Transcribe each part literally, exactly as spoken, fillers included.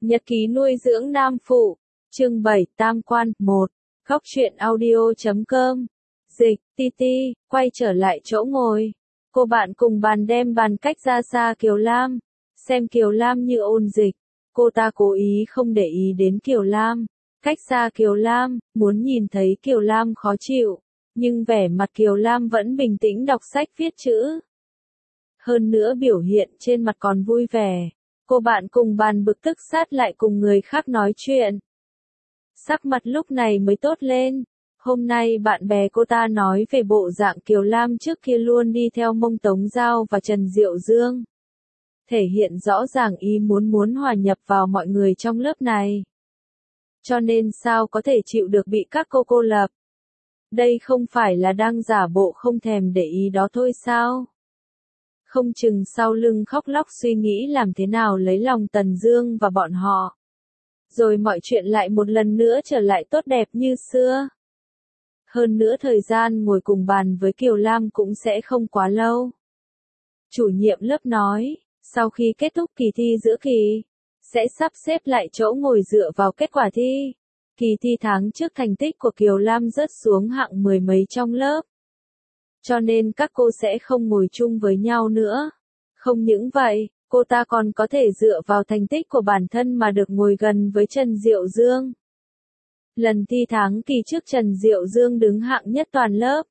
Nhật ký nuôi dưỡng nam phụ, chương bảy, tam quan, một, góc truyện audio chấm com, dịch, ti ti, quay trở lại chỗ ngồi. Cô bạn cùng bàn đem bàn cách ra xa Kiều Lam, xem Kiều Lam như ôn dịch. Cô ta cố ý không để ý đến Kiều Lam, cách xa Kiều Lam, muốn nhìn thấy Kiều Lam khó chịu, nhưng vẻ mặt Kiều Lam vẫn bình tĩnh đọc sách viết chữ. Hơn nữa biểu hiện trên mặt còn vui vẻ. Cô bạn cùng bàn bực tức sát lại cùng người khác nói chuyện. Sắc mặt lúc này mới tốt lên. Hôm nay bạn bè cô ta nói về bộ dạng Kiều Lam trước kia luôn đi theo Mông Tống Giao và Trần Diệu Dương. Thể hiện rõ ràng ý muốn muốn hòa nhập vào mọi người trong lớp này. Cho nên sao có thể chịu được bị các cô cô lập. Đây không phải là đang giả bộ không thèm để ý đó thôi sao? Không chừng sau lưng khóc lóc suy nghĩ làm thế nào lấy lòng Tần Dương và bọn họ. Rồi mọi chuyện lại một lần nữa trở lại tốt đẹp như xưa. Hơn nữa thời gian ngồi cùng bàn với Kiều Lam cũng sẽ không quá lâu. Chủ nhiệm lớp nói, sau khi kết thúc kỳ thi giữa kỳ, sẽ sắp xếp lại chỗ ngồi dựa vào kết quả thi. Kỳ thi tháng trước thành tích của Kiều Lam rớt xuống hạng mười mấy trong lớp. Cho nên các cô sẽ không ngồi chung với nhau nữa. Không những vậy, cô ta còn có thể dựa vào thành tích của bản thân mà được ngồi gần với Trần Diệu Dương. Lần thi tháng kỳ trước Trần Diệu Dương đứng hạng nhất toàn lớp.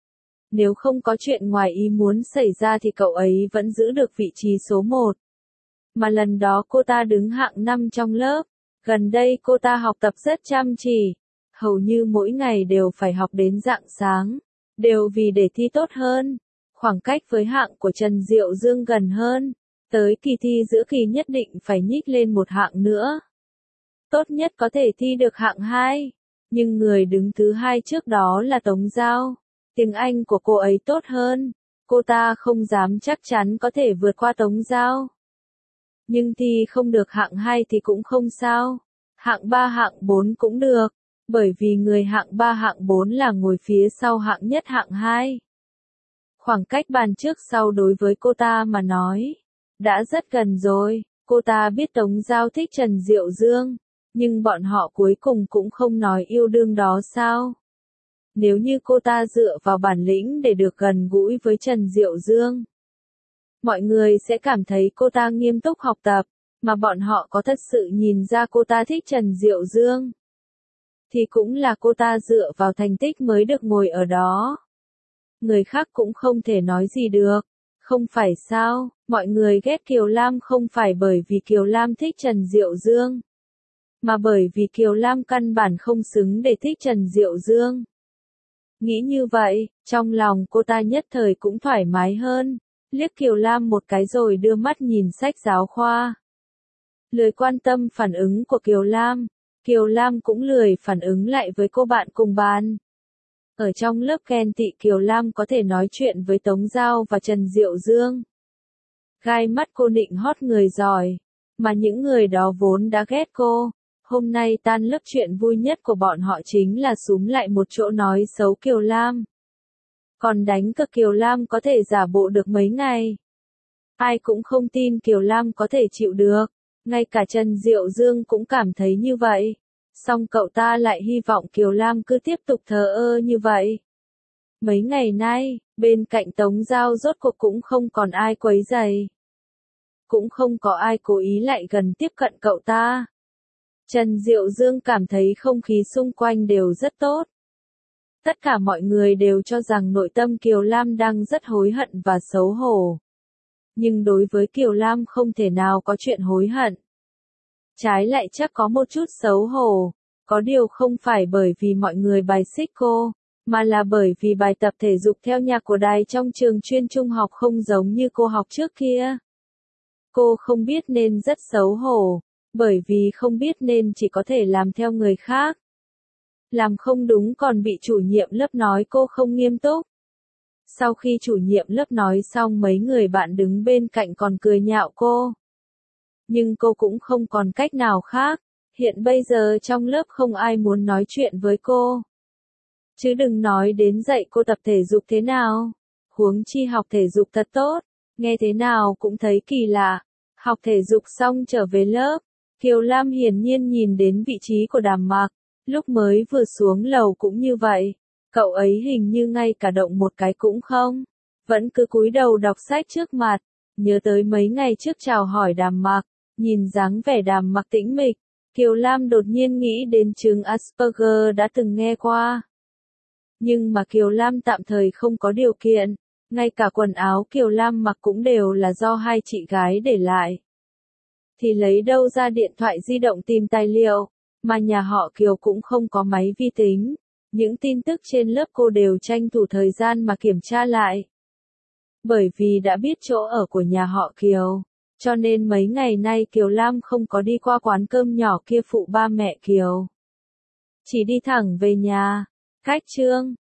Nếu không có chuyện ngoài ý muốn xảy ra thì cậu ấy vẫn giữ được vị trí số một. Mà lần đó cô ta đứng hạng năm trong lớp. Gần đây cô ta học tập rất chăm chỉ. Hầu như mỗi ngày đều phải học đến rạng sáng. Đều vì để thi tốt hơn. Khoảng cách với hạng của Trần Diệu Dương gần hơn. Tới kỳ thi giữa kỳ nhất định phải nhích lên một hạng nữa. Tốt nhất có thể thi được hạng hai. Nhưng người đứng thứ hai trước đó là Tống Giao. Tiếng Anh của cô ấy tốt hơn. Cô ta không dám chắc chắn có thể vượt qua Tống Giao. Nhưng thi không được hạng hai thì cũng không sao. Hạng ba hạng bốn cũng được. Bởi vì người hạng ba hạng bốn là ngồi phía sau hạng nhất hạng hai. Khoảng cách bàn trước sau đối với cô ta mà nói. Đã rất gần rồi. Cô ta biết Tống Giao thích Trần Diệu Dương. Nhưng bọn họ cuối cùng cũng không nói yêu đương đó sao. Nếu như cô ta dựa vào bản lĩnh để được gần gũi với Trần Diệu Dương. Mọi người sẽ cảm thấy cô ta nghiêm túc học tập. Mà bọn họ có thật sự nhìn ra cô ta thích Trần Diệu Dương. Thì cũng là cô ta dựa vào thành tích mới được ngồi ở đó. Người khác cũng không thể nói gì được. Không phải sao, mọi người ghét Kiều Lam không phải bởi vì Kiều Lam thích Trần Diệu Dương. Mà bởi vì Kiều Lam căn bản không xứng để thích Trần Diệu Dương. Nghĩ như vậy, trong lòng cô ta nhất thời cũng thoải mái hơn. Liếc Kiều Lam một cái rồi đưa mắt nhìn sách giáo khoa. Lười quan tâm phản ứng của Kiều Lam. Kiều Lam cũng lười phản ứng lại với cô bạn cùng bàn. Ở trong lớp ghen tị Kiều Lam có thể nói chuyện với Tống Giao và Trần Diệu Dương. Gai mắt cô nịnh hót người giỏi. Mà những người đó vốn đã ghét cô. Hôm nay tan lớp chuyện vui nhất của bọn họ chính là xúm lại một chỗ nói xấu Kiều Lam. Còn đánh cược Kiều Lam có thể giả bộ được mấy ngày. Ai cũng không tin Kiều Lam có thể chịu được. Ngay cả Trần Diệu Dương cũng cảm thấy như vậy. Song cậu ta lại hy vọng Kiều Lam cứ tiếp tục thờ ơ như vậy. Mấy ngày nay, bên cạnh Tống Giao rốt cuộc cũng không còn ai quấy rầy. Cũng không có ai cố ý lại gần tiếp cận cậu ta. Trần Diệu Dương cảm thấy không khí xung quanh đều rất tốt. Tất cả mọi người đều cho rằng nội tâm Kiều Lam đang rất hối hận và xấu hổ. Nhưng đối với Kiều Lam không thể nào có chuyện hối hận. Trái lại chắc có một chút xấu hổ. Có điều không phải bởi vì mọi người bài xích cô, mà là bởi vì bài tập thể dục theo nhạc của đài trong trường chuyên trung học không giống như cô học trước kia. Cô không biết nên rất xấu hổ, bởi vì không biết nên chỉ có thể làm theo người khác. Làm không đúng còn bị chủ nhiệm lớp nói cô không nghiêm túc. Sau khi chủ nhiệm lớp nói xong mấy người bạn đứng bên cạnh còn cười nhạo cô. Nhưng cô cũng không còn cách nào khác, hiện bây giờ trong lớp không ai muốn nói chuyện với cô. Chứ đừng nói đến dạy cô tập thể dục thế nào. Huống chi học thể dục thật tốt, nghe thế nào cũng thấy kỳ lạ. Học thể dục xong trở về lớp, Kiều Lam hiển nhiên nhìn đến vị trí của Đàm Mặc, lúc mới vừa xuống lầu cũng như vậy, cậu ấy hình như ngay cả động một cái cũng không, vẫn cứ cúi đầu đọc sách trước mặt, nhớ tới mấy ngày trước chào hỏi Đàm Mặc, nhìn dáng vẻ Đàm Mặc tĩnh mịch, Kiều Lam đột nhiên nghĩ đến chứng Asperger đã từng nghe qua. Nhưng mà Kiều Lam tạm thời không có điều kiện, ngay cả quần áo Kiều Lam mặc cũng đều là do hai chị gái để lại. Thì lấy đâu ra điện thoại di động tìm tài liệu, mà nhà họ Kiều cũng không có máy vi tính. Những tin tức trên lớp cô đều tranh thủ thời gian mà kiểm tra lại. Bởi vì đã biết chỗ ở của nhà họ Kiều, cho nên mấy ngày nay Kiều Lam không có đi qua quán cơm nhỏ kia phụ ba mẹ Kiều. Chỉ đi thẳng về nhà. Cách chương